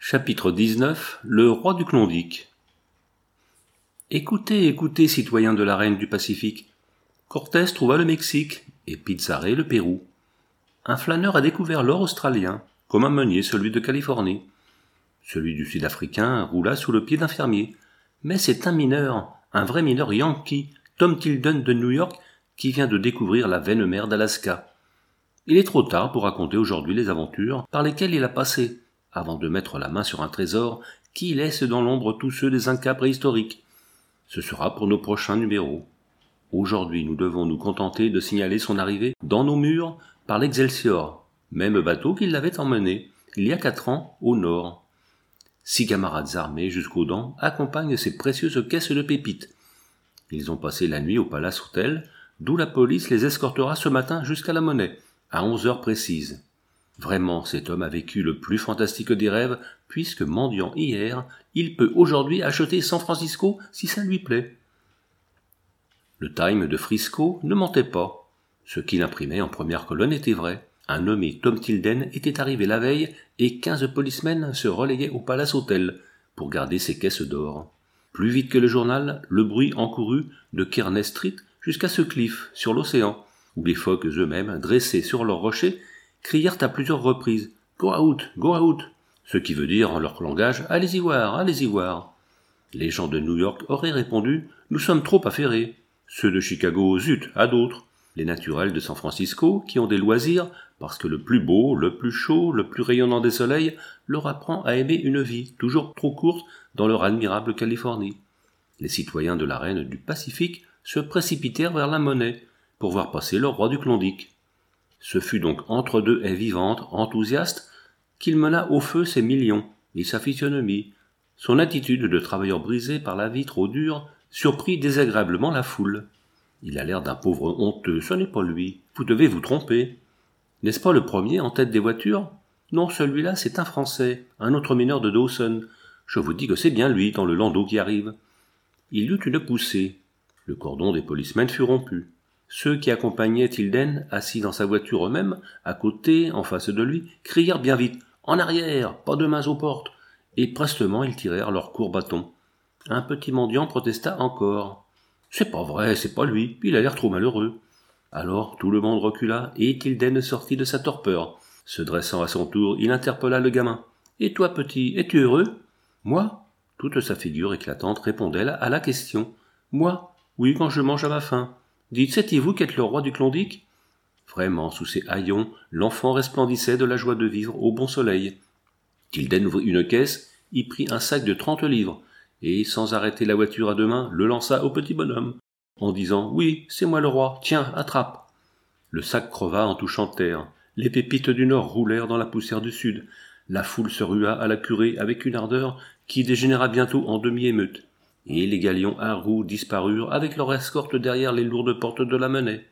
Chapitre 19. Le roi du Klondike. Écoutez, écoutez, citoyens de la reine du Pacifique. Cortés trouva le Mexique et Pizarro le Pérou. Un flâneur a découvert l'or australien, comme un meunier celui de Californie. Celui du Sud-Africain roula sous le pied d'un fermier. Mais c'est un mineur, un vrai mineur yankee, Tom Tilden de New York, qui vient de découvrir la veine mer d'Alaska. Il est trop tard pour raconter aujourd'hui les aventures par lesquelles il a passé, avant de mettre la main sur un trésor qui laisse dans l'ombre tous ceux des Incas préhistoriques. Ce sera pour nos prochains numéros. Aujourd'hui, nous devons nous contenter de signaler son arrivée dans nos murs par l'Excelsior, même bateau qui l'avait emmené, il y a 4 ans, au nord. 6 camarades armés jusqu'aux dents accompagnent ces précieuses caisses de pépites. Ils ont passé la nuit au Palace Hotel, d'où la police les escortera ce matin jusqu'à la Monnaie, à 11 heures précises. Vraiment, cet homme a vécu le plus fantastique des rêves, puisque mendiant hier, il peut aujourd'hui acheter San Francisco si ça lui plaît. Le Time de Frisco ne mentait pas. Ce qu'il imprimait en première colonne était vrai. Un nommé Tom Tilden était arrivé la veille et 15 policemen se relayaient au Palace Hotel pour garder ses caisses d'or. Plus vite que le journal, le bruit encourut de Kearney Street jusqu'à ce cliff sur l'océan, où les phoques eux-mêmes, dressés sur leurs rochers, crièrent à plusieurs reprises « Go out, go out !» ce qui veut dire en leur langage « Allez-y voir, allez-y voir !» Les gens de New York auraient répondu « Nous sommes trop affairés !» Ceux de Chicago, zut, à d'autres. Les naturels de San Francisco, qui ont des loisirs, parce que le plus beau, le plus chaud, le plus rayonnant des soleils, leur apprend à aimer une vie toujours trop courte dans leur admirable Californie. Les citoyens de la reine du Pacifique se précipitèrent vers la Monnaie, pour voir passer le roi du Klondike. Ce fut donc entre deux haies vivantes, enthousiastes, qu'il mena au feu ses millions et sa physionomie. Son attitude de travailleur brisé par la vie trop dure surprit désagréablement la foule. Il a l'air d'un pauvre honteux, ce n'est pas lui. Vous devez vous tromper. N'est-ce pas le premier en tête des voitures? Non, celui-là, c'est un Français, un autre mineur de Dawson. Je vous dis que c'est bien lui, dans le landau qui arrive. Il y eut une poussée. Le cordon des policemen fut rompu. Ceux qui accompagnaient Tilden, assis dans sa voiture eux-mêmes, à côté, en face de lui, crièrent bien vite « En arrière, pas de mains aux portes !» et prestement ils tirèrent leurs courts bâtons. Un petit mendiant protesta encore. « C'est pas vrai, c'est pas lui, il a l'air trop malheureux. » Alors tout le monde recula, et Tilden sortit de sa torpeur. Se dressant à son tour, il interpella le gamin. « Et toi, petit, es-tu heureux ?»« Moi ?» Toute sa figure éclatante répondait à la question. « Moi ? Oui, quand je mange à ma faim. » Dites, c'est-il vous qui êtes le roi du Klondike ? Vraiment, sous ses haillons, l'enfant resplendissait de la joie de vivre au bon soleil. Tilden ouvrit une caisse, y prit un sac de 30 livres, et, sans arrêter la voiture à deux mains, le lança au petit bonhomme, en disant « Oui, c'est moi le roi, tiens, attrape !» Le sac creva en touchant terre. Les pépites du Nord roulèrent dans la poussière du Sud. La foule se rua à la curée avec une ardeur qui dégénéra bientôt en demi-émeute. Et les galions à roues disparurent avec leur escorte derrière les lourdes portes de la Monnaie.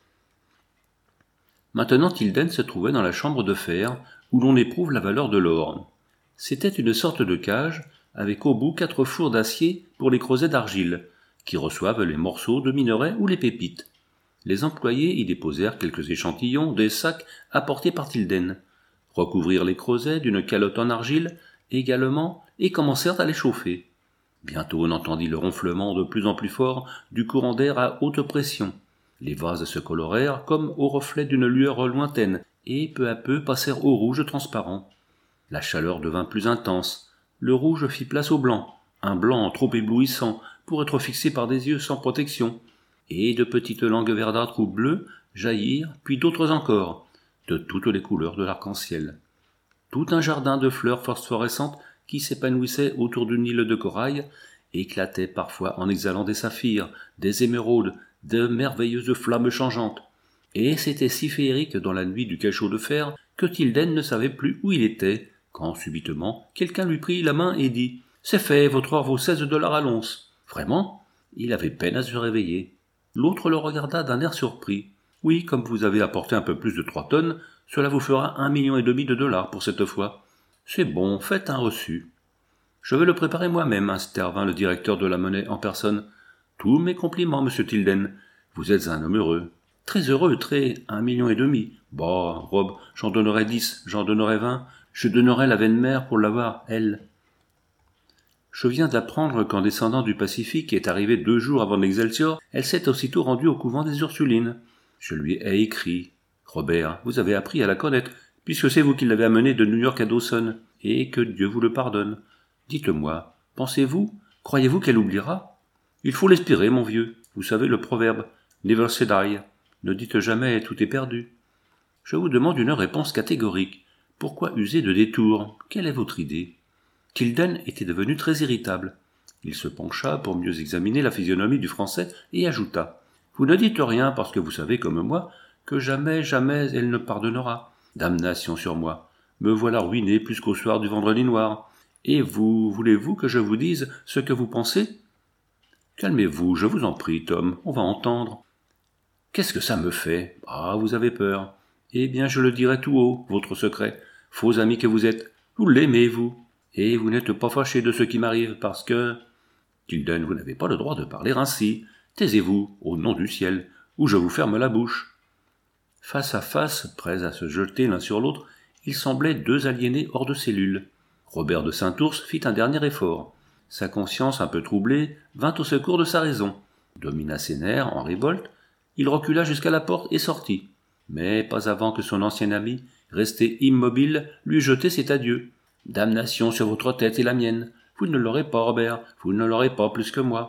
Maintenant Tilden se trouvait dans la chambre de fer, où l'on éprouve la valeur de l'or. C'était une sorte de cage, avec au bout 4 fours d'acier pour les creusets d'argile, qui reçoivent les morceaux de minerai ou les pépites. Les employés y déposèrent quelques échantillons des sacs apportés par Tilden, recouvrirent les creusets d'une calotte en argile également et commencèrent à les chauffer. Bientôt on entendit le ronflement de plus en plus fort du courant d'air à haute pression. Les vases se colorèrent comme au reflet d'une lueur lointaine, et peu à peu passèrent au rouge transparent. La chaleur devint plus intense. Le rouge fit place au blanc, un blanc trop éblouissant pour être fixé par des yeux sans protection, et de petites langues verdâtres ou bleues jaillirent, puis d'autres encore, de toutes les couleurs de l'arc-en-ciel. Tout un jardin de fleurs phosphorescentes qui s'épanouissait autour d'une île de corail, éclatait parfois en exhalant des saphirs, des émeraudes, de merveilleuses flammes changeantes. Et c'était si féerique dans la nuit du cachot de fer que Tilden ne savait plus où il était, quand subitement quelqu'un lui prit la main et dit « C'est fait, votre or vaut 16 $ à l'once. » Vraiment ? Il avait peine à se réveiller. L'autre le regarda d'un air surpris. « Oui, comme vous avez apporté un peu plus de 3 tonnes, cela vous fera 1,5 million de dollars pour cette fois. » C'est bon, faites un reçu. Je vais le préparer moi-même, intervint le directeur de la Monnaie en personne. Tous mes compliments, monsieur Tilden. Vous êtes un homme heureux. Très heureux, très, 1,5 million. Bah, Rob, j'en donnerai 10, j'en donnerai 20. Je donnerais la veine mère pour l'avoir, elle. Je viens d'apprendre qu'en descendant du Pacifique, est arrivée 2 jours avant l'Excelsior, elle s'est aussitôt rendue au couvent des Ursulines. Je lui ai écrit. Robert, vous avez appris à la connaître, puisque c'est vous qui l'avez amenée de New York à Dawson, et que Dieu vous le pardonne. Dites-moi, pensez-vous, croyez-vous qu'elle oubliera? Il faut l'espérer, mon vieux. Vous savez le proverbe, never say die. Ne dites jamais tout est perdu. Je vous demande une réponse catégorique. Pourquoi user de détours? Quelle est votre idée? Tilden était devenu très irritable. Il se pencha pour mieux examiner la physionomie du Français et ajouta. Vous ne dites rien parce que vous savez, comme moi, que jamais, jamais elle ne pardonnera. Damnation sur moi. Me voilà ruiné plus qu'au soir du vendredi noir. Et vous, voulez-vous que je vous dise ce que vous pensez? Calmez-vous, je vous en prie, Tom, on va entendre. Qu'est-ce que ça me fait? Ah, vous avez peur. Eh bien, je le dirai tout haut, votre secret. Faux ami que vous êtes. Vous l'aimez, vous. Et vous n'êtes pas fâché de ce qui m'arrive, parce que... Tilden, vous n'avez pas le droit de parler ainsi. Taisez-vous, au nom du ciel, ou je vous ferme la bouche. Face à face, prêts à se jeter l'un sur l'autre, ils semblaient 2 aliénés hors de cellule. Robert de Saint-Ours fit un dernier effort. Sa conscience un peu troublée vint au secours de sa raison. Domina ses nerfs en révolte, il recula jusqu'à la porte et sortit. Mais pas avant que son ancien ami, resté immobile, lui jetait cet adieu. « Damnation sur votre tête et la mienne. Vous ne l'aurez pas, Robert, vous ne l'aurez pas plus que moi. »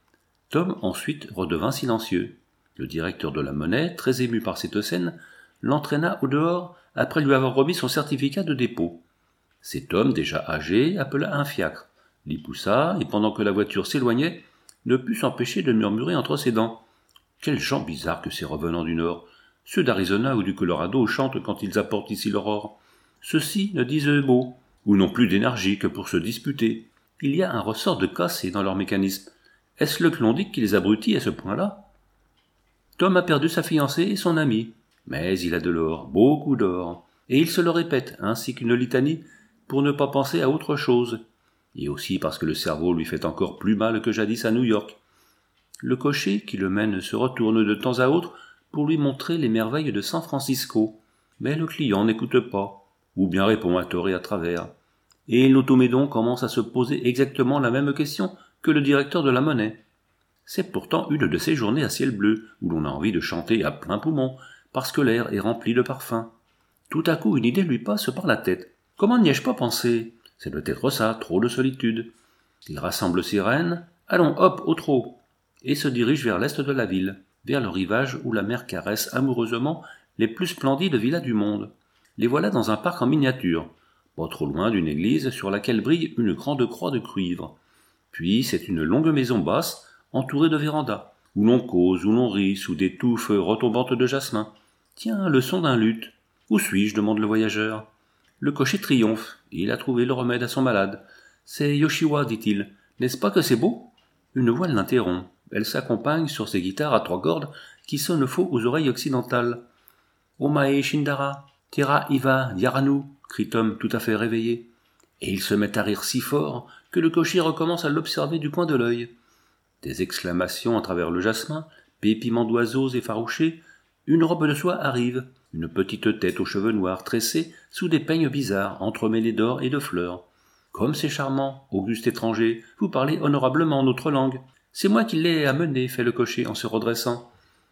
Tom ensuite redevint silencieux. Le directeur de la Monnaie, très ému par cette scène, l'entraîna au dehors après lui avoir remis son certificat de dépôt. Cet homme, déjà âgé, appela un fiacre, l'y poussa, et pendant que la voiture s'éloignait, ne put s'empêcher de murmurer entre ses dents. Quels gens bizarres que ces revenants du Nord. Ceux d'Arizona ou du Colorado chantent quand ils apportent ici l'aurore. Ceux-ci ne disent mot, ou n'ont plus d'énergie que pour se disputer. Il y a un ressort de cassé dans leur mécanisme. Est-ce le Klondike qui les abrutit à ce point-là? Tom a perdu sa fiancée et son ami, mais il a de l'or, beaucoup d'or, et il se le répète, ainsi qu'une litanie, pour ne pas penser à autre chose, et aussi parce que le cerveau lui fait encore plus mal que jadis à New York. Le cocher qui le mène se retourne de temps à autre pour lui montrer les merveilles de San Francisco, mais le client n'écoute pas, ou bien répond à tort et à travers. Et l'automédon commence à se poser exactement la même question que le directeur de la Monnaie. C'est pourtant une de ces journées à ciel bleu, où l'on a envie de chanter à plein poumon, parce que l'air est rempli de parfums. Tout à coup, une idée lui passe par la tête. Comment n'y ai-je pas pensé? C'est peut-être ça, trop de solitude. Il rassemble ses rênes, allons hop, au trot, et se dirige vers l'est de la ville, vers le rivage où la mer caresse amoureusement les plus splendides villas du monde. Les voilà dans un parc en miniature, pas trop loin d'une église sur laquelle brille une grande croix de cuivre. Puis c'est une longue maison basse, entourée de vérandas, où l'on cause, où l'on rit, sous des touffes retombantes de jasmin. Tiens, le son d'un luth. Où suis-je? Demande le voyageur. Le cocher triomphe, il a trouvé le remède à son malade. C'est Yoshiwa, dit-il. N'est-ce pas que c'est beau? Une voix l'interrompt. Elle s'accompagne sur ses guitares à 3 cordes qui sonnent faux aux oreilles occidentales. Omae Shindara, Tera Iva Yaranu, crie Tom tout à fait réveillé. Et il se met à rire si fort que le cocher recommence à l'observer du coin de l'œil. Des exclamations à travers le jasmin, pépiments d'oiseaux effarouchés, une robe de soie arrive, une petite tête aux cheveux noirs tressés sous des peignes bizarres entremêlés d'or et de fleurs. Comme c'est charmant, auguste étranger, vous parlez honorablement notre langue. C'est moi qui l'ai amené, fait le cocher en se redressant.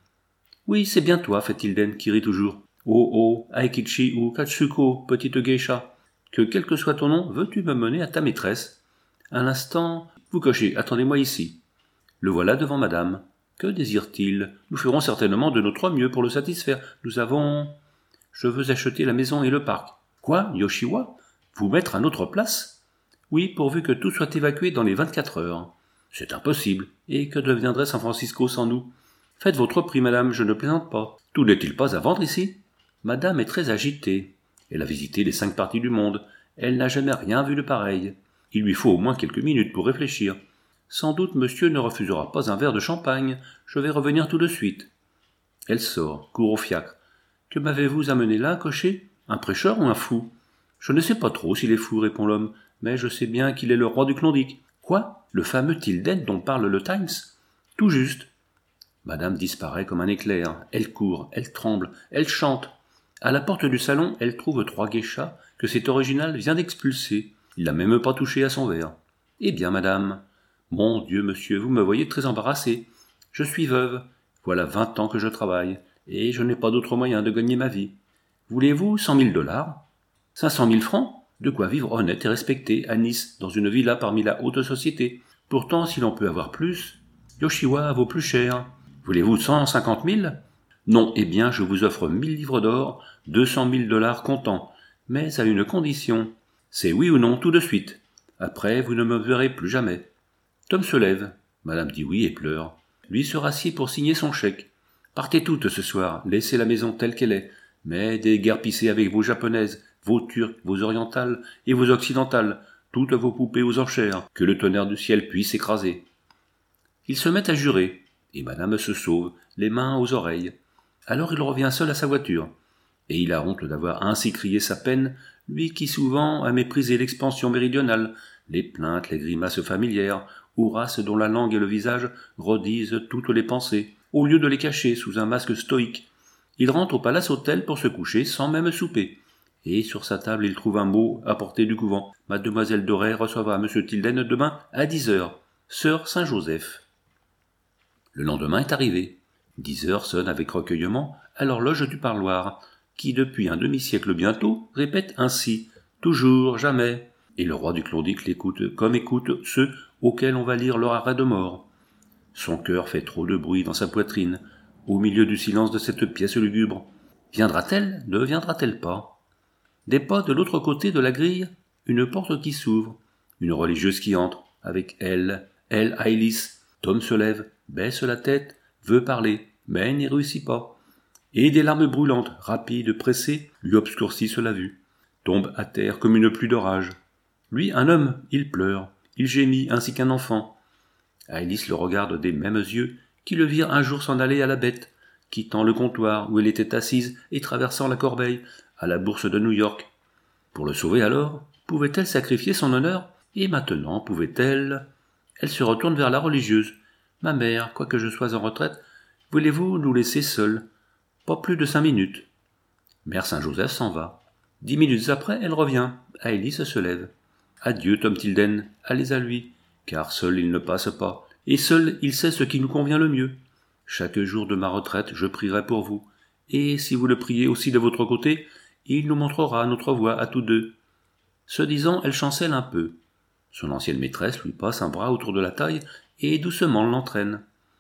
Oui, c'est bien toi, fait Tilden, qui rit toujours. Oh oh, Aikichi ou Katsuko, petite geisha. Que quel que soit ton nom, veux-tu me mener à ta maîtresse? Un instant, vous cocher, attendez-moi ici. Le voilà devant madame. Que désire-t-il? Nous ferons certainement de notre mieux pour le satisfaire. Nous avons... Je veux acheter la maison et le parc. Quoi, Yoshiwa? Vous mettre à notre place? Oui, pourvu que tout soit évacué dans les 24 heures. C'est impossible. Et que deviendrait San Francisco sans nous? Faites votre prix, madame, je ne plaisante pas. Tout n'est-il pas à vendre ici? Madame est très agitée. Elle a visité les 5 parties du monde. Elle n'a jamais rien vu de pareil. Il lui faut au moins quelques minutes pour réfléchir. Sans doute monsieur ne refusera pas un verre de champagne. Je vais revenir tout de suite. Elle sort, court au fiacre. Que m'avez-vous amené là, cocher? Un prêcheur ou un fou? Je ne sais pas trop s'il est fou, répond l'homme, mais je sais bien qu'il est le roi du Klondike. Quoi? Le fameux Tilden dont parle le Times? Tout juste. Madame disparaît comme un éclair. Elle court, elle tremble, elle chante. À la porte du salon, elle trouve 3 geishas que cet original vient d'expulser. Il n'a même pas touché à son verre. Eh bien, madame. Mon Dieu, monsieur, vous me voyez très embarrassé. Je suis veuve. Voilà 20 ans que je travaille, et je n'ai pas d'autre moyen de gagner ma vie. Voulez-vous 100 000 $? 500 000 francs? De quoi vivre honnête et respecté à Nice, dans une villa parmi la haute société. Pourtant, si l'on peut avoir plus, Yoshiwa vaut plus cher. Voulez-vous 150 000? Non, eh bien, je vous offre 1000 livres d'or, 200 000 $ comptant, mais à une condition. C'est oui ou non tout de suite. Après, vous ne me verrez plus jamais. Tom se lève. Madame dit oui et pleure. Lui se rassied pour signer son chèque. Partez toutes ce soir, laissez la maison telle qu'elle est, mais déguerpissez avec vos japonaises, vos turques, vos orientales et vos occidentales, toutes vos poupées aux enchères, que le tonnerre du ciel puisse écraser. Ils se mettent à jurer, et madame se sauve, les mains aux oreilles. Alors il revient seul à sa voiture, et il a honte d'avoir ainsi crié sa peine, lui qui souvent a méprisé l'expansion méridionale, les plaintes, les grimaces familières, aux races dont la langue et le visage redisent toutes les pensées, au lieu de les cacher sous un masque stoïque. Il rentre au Palace Hôtel pour se coucher sans même souper. Et sur sa table il trouve un mot apporté du couvent. Mademoiselle Doré recevra M. Tilden demain à 10h. Sœur Saint-Joseph. Le lendemain est arrivé. 10h sonne avec recueillement à l'horloge du parloir, qui depuis un demi-siècle bientôt répète ainsi « toujours, jamais ». Et le roi du Klondike l'écoute comme écoutent ceux auxquels on va lire leur arrêt de mort. Son cœur fait trop de bruit dans sa poitrine, au milieu du silence de cette pièce lugubre. Viendra-t-elle? Ne viendra-t-elle pas? Des pas de l'autre côté de la grille, une porte qui s'ouvre, une religieuse qui entre, avec elle, Ailis. Tom se lève, baisse la tête, veut parler, mais n'y réussit pas. Et des larmes brûlantes, rapides, pressées, lui obscurcissent la vue, tombe à terre comme une pluie d'orage. Lui, un homme, il pleure, il gémit ainsi qu'un enfant. Ailis le regarde des mêmes yeux qui le virent un jour s'en aller à la bête, quittant le comptoir où elle était assise et traversant la corbeille à la bourse de New York. Pour le sauver alors, pouvait-elle sacrifier son honneur? Et maintenant, pouvait-elle... Elle se retourne vers la religieuse. « Ma mère, quoique je sois en retraite, voulez-vous nous laisser seuls? Pas plus de 5 minutes. » Mère Saint-Joseph s'en va. 10 minutes après, elle revient. Ailis se lève. « Adieu, Tom Tilden, allez à lui, car seul il ne passe pas, et seul il sait ce qui nous convient le mieux. Chaque jour de ma retraite, je prierai pour vous, et si vous le priez aussi de votre côté, il nous montrera notre voie à tous deux. » Ce disant, elle chancelle un peu. Son ancienne maîtresse lui passe un bras autour de la taille et doucement l'entraîne.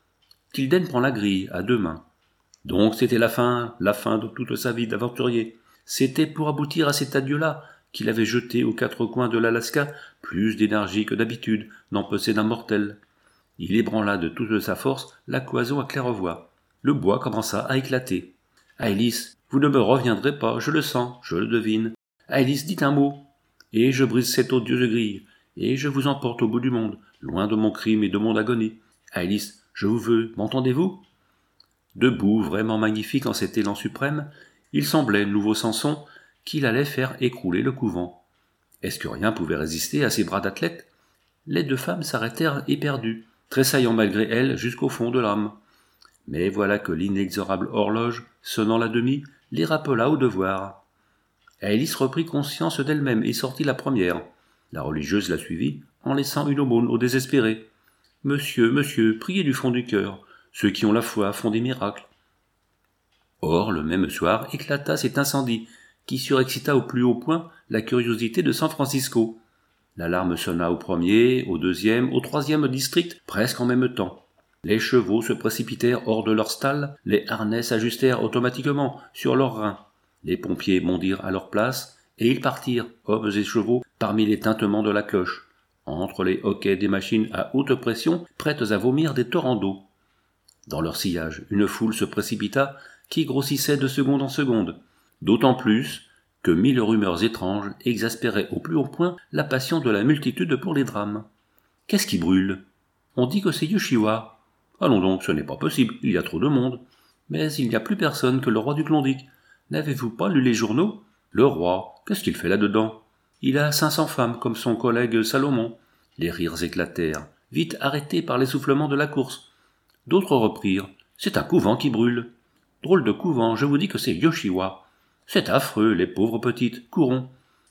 Tilden prend la grille à 2 mains. Donc c'était la fin de toute sa vie d'aventurier. C'était pour aboutir à cet adieu-là qu'il avait jeté aux 4 coins de l'Alaska plus d'énergie que d'habitude n'empesait d'un mortel. Il ébranla de toute sa force la cloison à claire-voie. Le bois commença à éclater. « Ailis, vous ne me reviendrez pas, je le sens, je le devine. Ailis, dites un mot, et je brise cette odieuse grille, et je vous emporte au bout du monde, loin de mon crime et de mon agonie. Ailis, je vous veux, m'entendez-vous » Debout, vraiment magnifique en cet élan suprême, il semblait, nouveau Samson, qu'il allait faire écrouler le couvent. Est-ce que rien pouvait résister à ces bras d'athlète? Les 2 femmes s'arrêtèrent éperdues, tressaillant malgré elles jusqu'au fond de l'âme. Mais voilà que l'inexorable horloge, sonnant la demie, les rappela au devoir. Ailis reprit conscience d'elle-même et sortit la première. La religieuse la suivit, en laissant une aumône au désespéré. « Monsieur, monsieur, priez du fond du cœur. Ceux qui ont la foi font des miracles. » Or, le même soir, éclata cet incendie, qui surexcita au plus haut point la curiosité de San Francisco. L'alarme sonna au premier, au deuxième, au troisième district, presque en même temps. Les chevaux se précipitèrent hors de leur stalle, les harnais s'ajustèrent automatiquement sur leurs reins. Les pompiers bondirent à leur place, et ils partirent, hommes et chevaux, parmi les tintements de la cloche, entre les hoquets des machines à haute pression, prêtes à vomir des torrents d'eau. Dans leur sillage, une foule se précipita, qui grossissait de seconde en seconde, d'autant plus que 1000 rumeurs étranges exaspéraient au plus haut point la passion de la multitude pour les drames. « Qu'est-ce qui brûle? On dit que c'est Yoshiwa. Allons donc, ce n'est pas possible, il y a trop de monde. Mais il n'y a plus personne que le roi du Klondike. N'avez-vous pas lu les journaux? Le roi, qu'est-ce qu'il fait là-dedans? Il a 500 femmes comme son collègue Salomon. » Les rires éclatèrent, vite arrêtés par l'essoufflement de la course. D'autres reprirent. « C'est un couvent qui brûle. Drôle de couvent, je vous dis que c'est Yoshiwa. C'est affreux, les pauvres petites, courons. »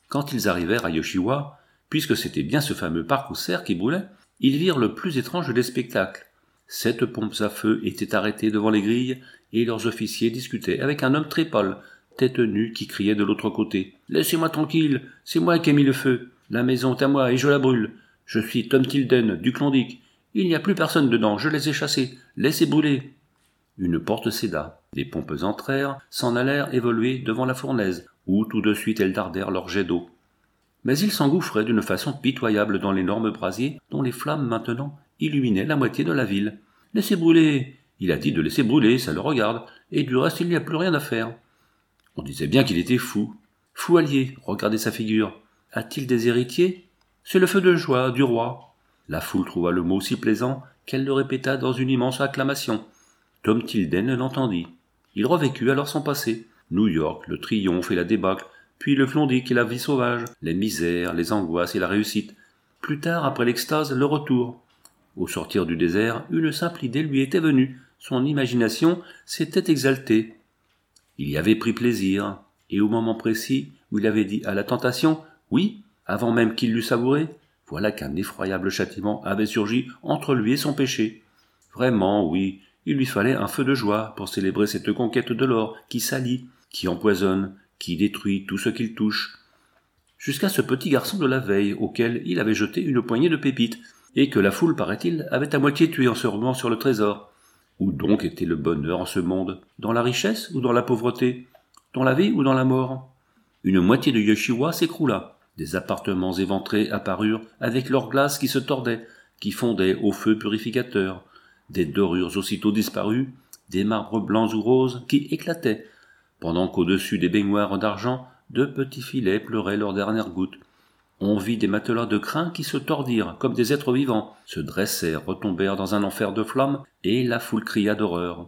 Quand ils arrivèrent à Yoshiwa, puisque c'était bien ce fameux parc au cerf qui brûlait, ils virent le plus étrange des spectacles. 7 pompes à feu étaient arrêtées devant les grilles, et leurs officiers discutaient avec un homme très pâle, tête nue, qui criait de l'autre côté. « Laissez-moi tranquille, c'est moi qui ai mis le feu. La maison est à moi et je la brûle. Je suis Tom Tilden, du Klondike. Il n'y a plus personne dedans, je les ai chassés. Laissez brûler. » Une porte céda. Des pompes entrèrent, s'en allèrent évoluer devant la fournaise, où tout de suite elles dardèrent leurs jets d'eau. Mais ils s'engouffraient d'une façon pitoyable dans l'énorme brasier dont les flammes maintenant illuminaient la moitié de la ville. « Laissez brûler !» Il a dit de laisser brûler, ça le regarde, et du reste il n'y a plus rien à faire. On disait bien qu'il était fou. Fou allié, regardez sa figure. A-t-il des héritiers ? C'est le feu de joie du roi. La foule trouva le mot si plaisant qu'elle le répéta dans une immense acclamation. Tom Tilden l'entendit. Il revécut alors son passé. New York, le triomphe et la débâcle, puis le Klondike et la vie sauvage, les misères, les angoisses et la réussite. Plus tard, après l'extase, le retour. Au sortir du désert, une simple idée lui était venue. Son imagination s'était exaltée. Il y avait pris plaisir, et au moment précis où il avait dit à la tentation « oui », avant même qu'il l'eût savouré, voilà qu'un effroyable châtiment avait surgi entre lui et son péché. Vraiment, oui, il lui fallait un feu de joie pour célébrer cette conquête de l'or qui salit, qui empoisonne, qui détruit tout ce qu'il touche. Jusqu'à ce petit garçon de la veille auquel il avait jeté une poignée de pépites, et que la foule, paraît-il, avait à moitié tué en se ruant sur le trésor. Où donc était le bonheur en ce monde ? Dans la richesse ou dans la pauvreté ? Dans la vie ou dans la mort ? Une moitié de Yoshiwa s'écroula. Des appartements éventrés apparurent avec leurs glaces qui se tordaient, qui fondaient au feu purificateur. Des dorures aussitôt disparues, des marbres blancs ou roses qui éclataient, pendant qu'au-dessus des baignoires d'argent, 2 petits filets pleuraient leurs dernières gouttes. On vit des matelas de crin qui se tordirent comme des êtres vivants, se dressèrent, retombèrent dans un enfer de flammes, et la foule cria d'horreur.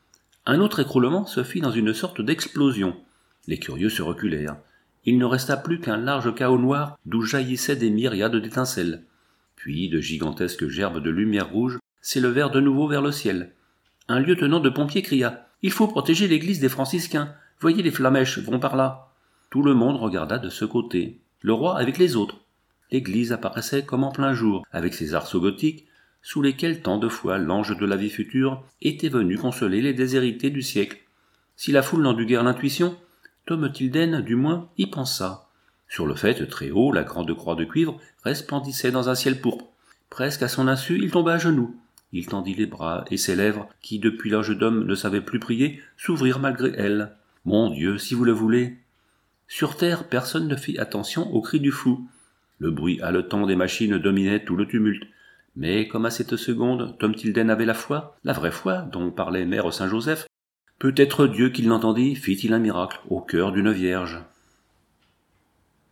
Un autre écroulement se fit dans une sorte d'explosion. Les curieux se reculèrent. Il ne resta plus qu'un large chaos noir d'où jaillissaient des myriades d'étincelles. Puis de gigantesques gerbes de lumière rouge s'élevèrent de nouveau vers le ciel. Un lieutenant de pompiers cria « Il faut protéger l'église des franciscains. Voyez, les flamèches vont par là. » Tout le monde regarda de ce côté. Le roi avec les autres. L'église apparaissait comme en plein jour, avec ses arceaux gothiques, sous lesquels tant de fois l'ange de la vie future était venu consoler les déshérités du siècle. Si la foule n'en dut guère l'intuition, Tom Tilden, du moins, y pensa. Sur le faîte, très haut, la grande croix de cuivre resplendissait dans un ciel pourpre. Presque à son insu, il tomba à genoux. Il tendit les bras, et ses lèvres, qui depuis l'âge d'homme ne savaient plus prier, s'ouvrirent malgré elles. « Mon Dieu, si vous le voulez !» Sur terre, personne ne fit attention aux cris du fou. Le bruit haletant des machines dominait tout le tumulte. Mais comme à cette seconde, Tom Tilden avait la foi, la vraie foi dont parlait Mère Saint-Joseph, peut-être Dieu qui l'entendit fit-il un miracle au cœur d'une vierge.